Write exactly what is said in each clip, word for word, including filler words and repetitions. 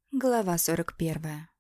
Глава сорок первая.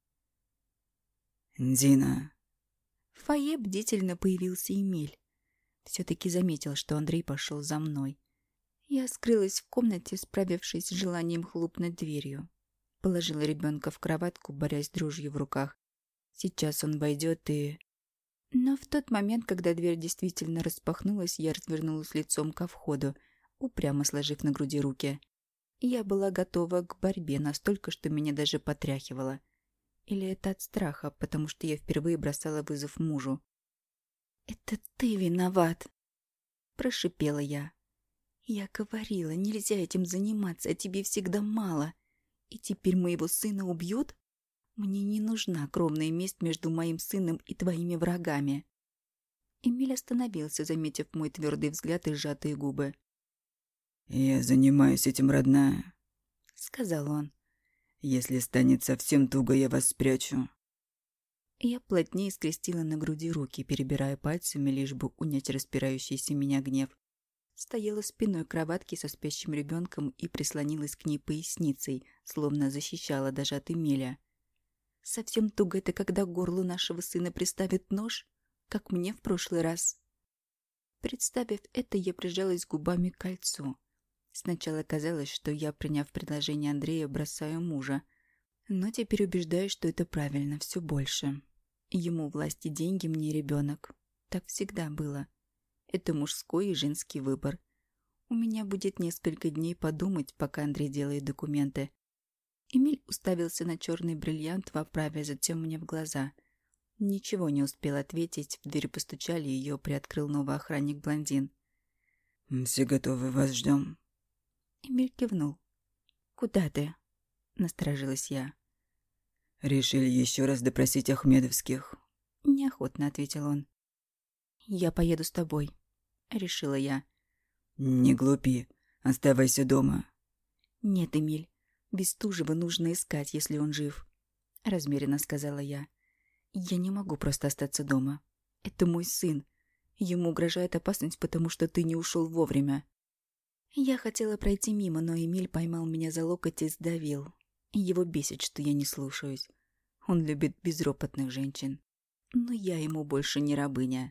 «Дина!» В фойе бдительно появился Эмиль. Все-таки заметил, что Андрей пошел за мной. Я скрылась в комнате, справившись с желанием хлопнуть дверью. Положила ребенка в кроватку, борясь с дрожью в руках. Сейчас он войдет и... Но в тот момент, когда дверь действительно распахнулась, я развернулась лицом ко входу, упрямо сложив на груди руки. Я была готова к борьбе настолько, что меня даже потряхивало. Или это от страха, потому что я впервые бросала вызов мужу. «Это ты виноват!» – прошипела я. «Я говорила, нельзя этим заниматься, а тебе всегда мало. И теперь моего сына убьют? Мне не нужна кровная месть между моим сыном и твоими врагами». Эмиль остановился, заметив мой твердый взгляд и сжатые губы. «Я занимаюсь этим, родная», — сказал он. «Если станет совсем туго, я вас спрячу». Я плотнее скрестила на груди руки, перебирая пальцами, лишь бы унять распирающийся меня гнев. Стояла спиной к кроватке со спящим ребенком и прислонилась к ней поясницей, словно защищала даже от Эмиля. Совсем туго это, когда к горлу нашего сына приставят нож, как мне в прошлый раз. Представив это, я прижалась губами к кольцу. Сначала казалось, что я, приняв предложение Андрея, бросаю мужа. Но теперь убеждаюсь, что это правильно, все больше. Ему власть и деньги, мне ребенок. Так всегда было. Это мужской и женский выбор. У меня будет несколько дней подумать, пока Андрей делает документы. Эмиль уставился на черный бриллиант в оправе, затем мне в глаза. Ничего не успел ответить, в дверь постучали, ее приоткрыл новый охранник-блондин. «Все готовы, вас ждем». Эмиль кивнул. «Куда ты?» — насторожилась я. «Решили еще раз допросить Ахмедовских», — неохотно ответил он. «Я поеду с тобой», — решила я. «Не глупи, оставайся дома». «Нет, Эмиль, Бестужева нужно искать, если он жив», — размеренно сказала я. «Я не могу просто остаться дома. Это мой сын. Ему угрожает опасность, потому что ты не ушел вовремя». Я хотела пройти мимо, но Эмиль поймал меня за локоть и сдавил. Его бесит, что я не слушаюсь. Он любит безропотных женщин. Но я ему больше не рабыня.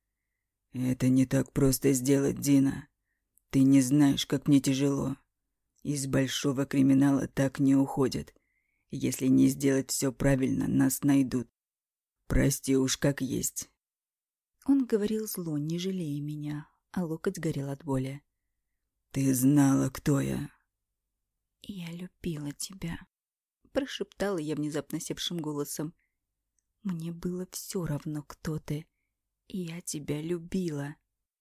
«Это не так просто сделать, Дина. Ты не знаешь, как мне тяжело. Из большого криминала так не уходят. Если не сделать все правильно, нас найдут. Прости уж как есть». Он говорил зло, не жалея меня, а локоть горел от боли. «Ты знала, кто я». «Я любила тебя», — прошептала я внезапно севшим голосом. «Мне было все равно, кто ты. Я тебя любила».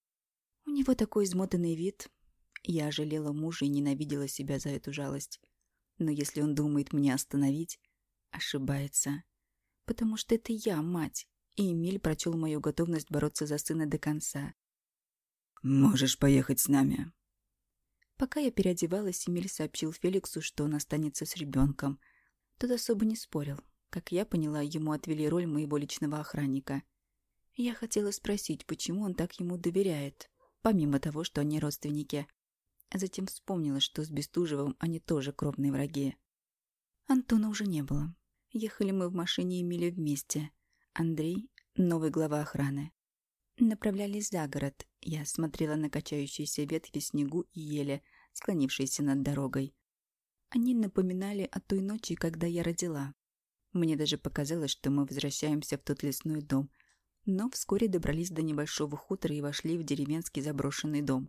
У него такой измотанный вид. Я жалела мужа и ненавидела себя за эту жалость. Но если он думает меня остановить, ошибается. Потому что это я, мать, и Эмиль прочел мою готовность бороться за сына до конца. «Можешь поехать с нами». Пока я переодевалась, Эмиль сообщил Феликсу, что он останется с ребенком. Тот особо не спорил. Как я поняла, ему отвели роль моего личного охранника. Я хотела спросить, почему он так ему доверяет, помимо того, что они родственники. А затем вспомнила, что с Бестужевым они тоже кровные враги. Антона уже не было. Ехали мы в машине Эмиля вместе. Андрей — новый глава охраны. Направлялись за город. Я смотрела на качающиеся ветви, снегу и ели, склонившиеся над дорогой. Они напоминали о той ночи, когда я родила. Мне даже показалось, что мы возвращаемся в тот лесной дом. Но вскоре добрались до небольшого хутора и вошли в деревенский заброшенный дом.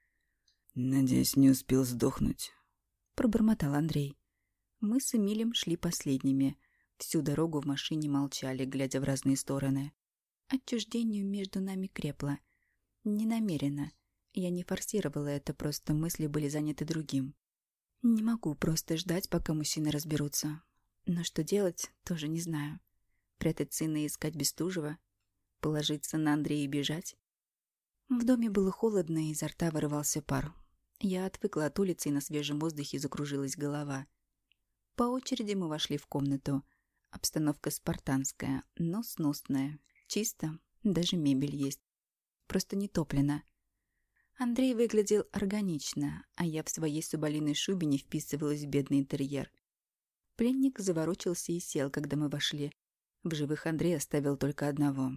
«Надеюсь, не успел сдохнуть», — пробормотал Андрей. Мы с Эмилем шли последними. Всю дорогу в машине молчали, глядя в разные стороны. Отчуждение между нами крепло. Не намеренно. Я не форсировала это, просто мысли были заняты другим. Не могу просто ждать, пока мужчины разберутся. Но что делать, тоже не знаю. Прятать сына и искать Бестужева? Положиться на Андрея и бежать? В доме было холодно, и изо рта вырывался пар. Я отвыкла от улицы, и на свежем воздухе закружилась голова. По очереди мы вошли в комнату. Обстановка спартанская, но сносная. Чисто, даже мебель есть. Просто не топлено. Андрей выглядел органично, а я в своей соболиной шубе не вписывалась в бедный интерьер. Пленник заворочился и сел, когда мы вошли. В живых Андрей оставил только одного.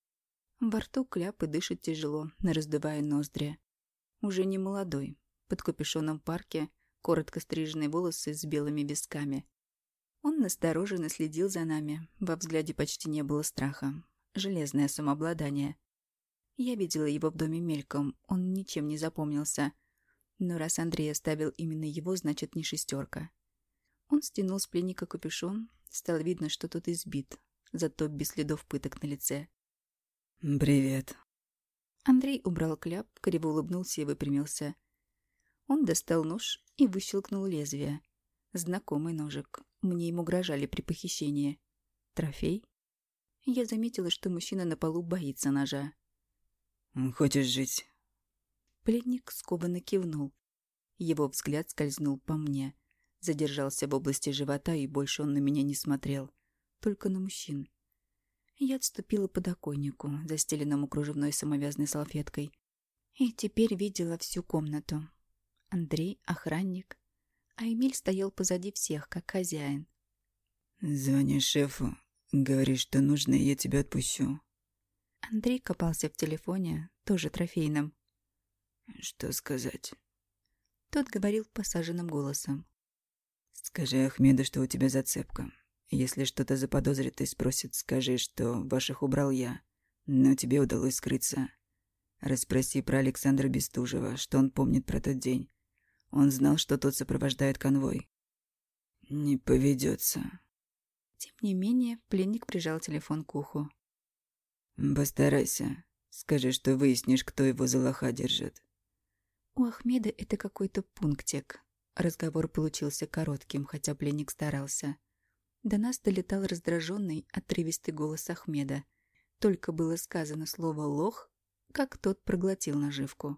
Во рту кляп и дышит тяжело, раздувая ноздри. Уже не молодой, под капюшоном парки, коротко стриженные волосы с белыми висками. Он настороженно следил за нами, во взгляде почти не было страха. Железное самообладание. Я видела его в доме мельком, он ничем не запомнился. Но раз Андрей оставил именно его, значит, не шестерка. Он стянул с пленника капюшон, стало видно, что тот избит, зато без следов пыток на лице. «Привет». Андрей убрал кляп, криво улыбнулся и выпрямился. Он достал нож и выщелкнул лезвие. Знакомый ножик. Мне им угрожали при похищении. Трофей? Я заметила, что мужчина на полу боится ножа. «Хочешь жить?» Пленник скованно кивнул. Его взгляд скользнул по мне. Задержался в области живота, и больше он на меня не смотрел. Только на мужчин. Я отступила к подоконнику, застеленному кружевной самовязной салфеткой. И теперь видела всю комнату. Андрей, охранник. А Эмиль стоял позади всех, как хозяин. «Звони шефу, говори, что нужно, и я тебя отпущу». Андрей копался в телефоне, тоже трофейном. «Что сказать?» Тот говорил посаженным голосом. «Скажи Ахмеду, что у тебя зацепка. Если что-то заподозрит и спросит, скажи, что ваших убрал я, но тебе удалось скрыться. Расспроси про Александра Бестужева, что он помнит про тот день. Он знал, что тот сопровождает конвой». «Не поведется». Тем не менее, пленник прижал телефон к уху. «Постарайся. Скажи, что выяснишь, кто его за лоха держит». У Ахмеда это какой-то пунктик. Разговор получился коротким, хотя пленник старался. До нас долетал раздраженный, отрывистый голос Ахмеда. Только было сказано слово «лох», как тот проглотил наживку.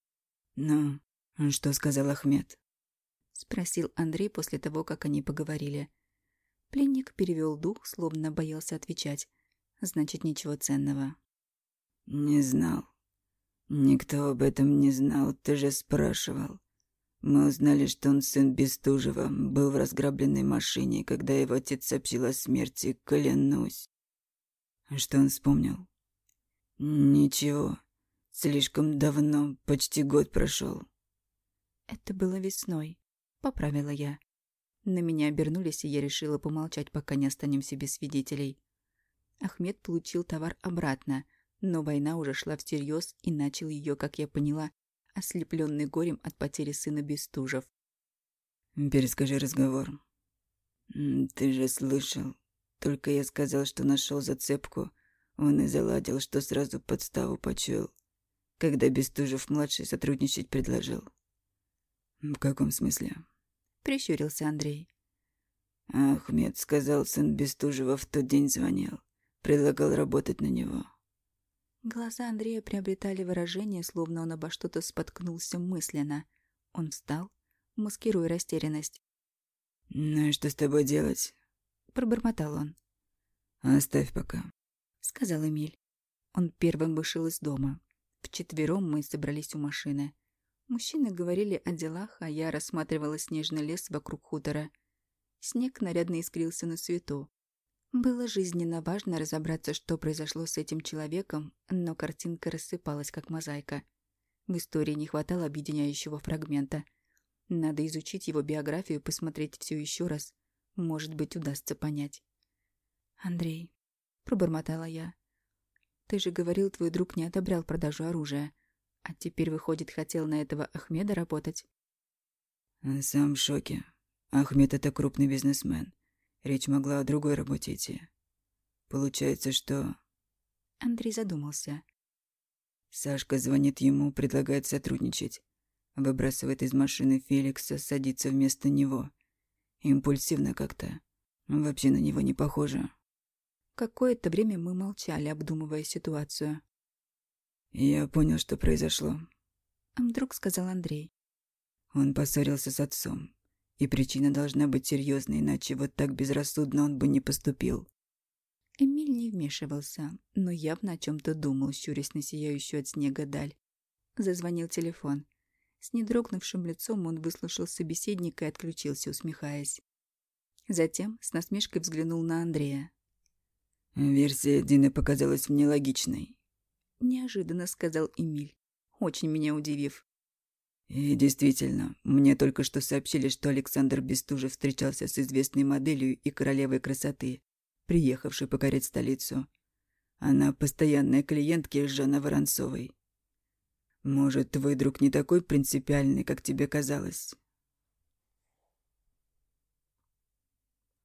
«Ну, что сказал Ахмед?» — спросил Андрей после того, как они поговорили. Пленник перевел дух, словно боялся отвечать. Значит, ничего ценного. «Не знал. Никто об этом не знал, ты же спрашивал. Мы узнали, что он сын Бестужева, был в разграбленной машине, когда его отец сообщил о смерти, клянусь». «Что он вспомнил?» «Ничего. Слишком давно, почти год прошел». «Это было весной», — поправила я. На меня обернулись, и я решила помолчать, пока не останемся без свидетелей. Ахмед получил товар обратно, но война уже шла всерьез, и начал ее, как я поняла, ослепленный горем от потери сына Бестужев. «Перескажи разговор». «Ты же слышал. Только я сказал, что нашел зацепку. Он и заладил, что сразу подставу почуял, когда Бестужев-младший сотрудничать предложил». «В каком смысле?» — прищурился Андрей. Ахмед сказал, сын Бестужева в тот день звонил. Предлагал работать на него. Глаза Андрея приобретали выражение, словно он обо что-то споткнулся мысленно. Он встал, маскируя растерянность. «Ну и что с тобой делать?» — пробормотал он. «Оставь пока», — сказал Эмиль. Он первым вышел из дома. Вчетвером мы собрались у машины. Мужчины говорили о делах, а я рассматривала снежный лес вокруг хутора. Снег нарядно искрился на свету. Было жизненно важно разобраться, что произошло с этим человеком, но картинка рассыпалась, как мозаика. В истории не хватало объединяющего фрагмента. Надо изучить его биографию, посмотреть все еще раз. Может быть, удастся понять. «Андрей», — пробормотала я, — «ты же говорил, твой друг не одобрял продажу оружия. А теперь, выходит, хотел на этого Ахмеда работать?» «Сам в шоке. Ахмед — это крупный бизнесмен. Речь могла о другой работе идти. Получается, что...» Андрей задумался. Сашка звонит ему, предлагает сотрудничать. Выбрасывает из машины Феликса, садится вместо него. Импульсивно как-то. Вообще на него не похоже. Какое-то время мы молчали, обдумывая ситуацию. «Я понял, что произошло», — вдруг сказал Андрей. Он поссорился с отцом. И причина должна быть серьезной, иначе вот так безрассудно он бы не поступил. Эмиль не вмешивался, но явно о чем-то думал, щурясь на сияющую от снега даль. Зазвонил телефон. С недрогнувшим лицом он выслушал собеседника и отключился, усмехаясь. Затем с насмешкой взглянул на Андрея. «Версия Дины показалась мне логичной», — неожиданно сказал Эмиль, очень меня удивив. «И действительно, мне только что сообщили, что Александр Бестужев встречался с известной моделью и королевой красоты, приехавшей покорять столицу. Она постоянная клиентка Жанны Воронцовой. Может, твой друг не такой принципиальный, как тебе казалось,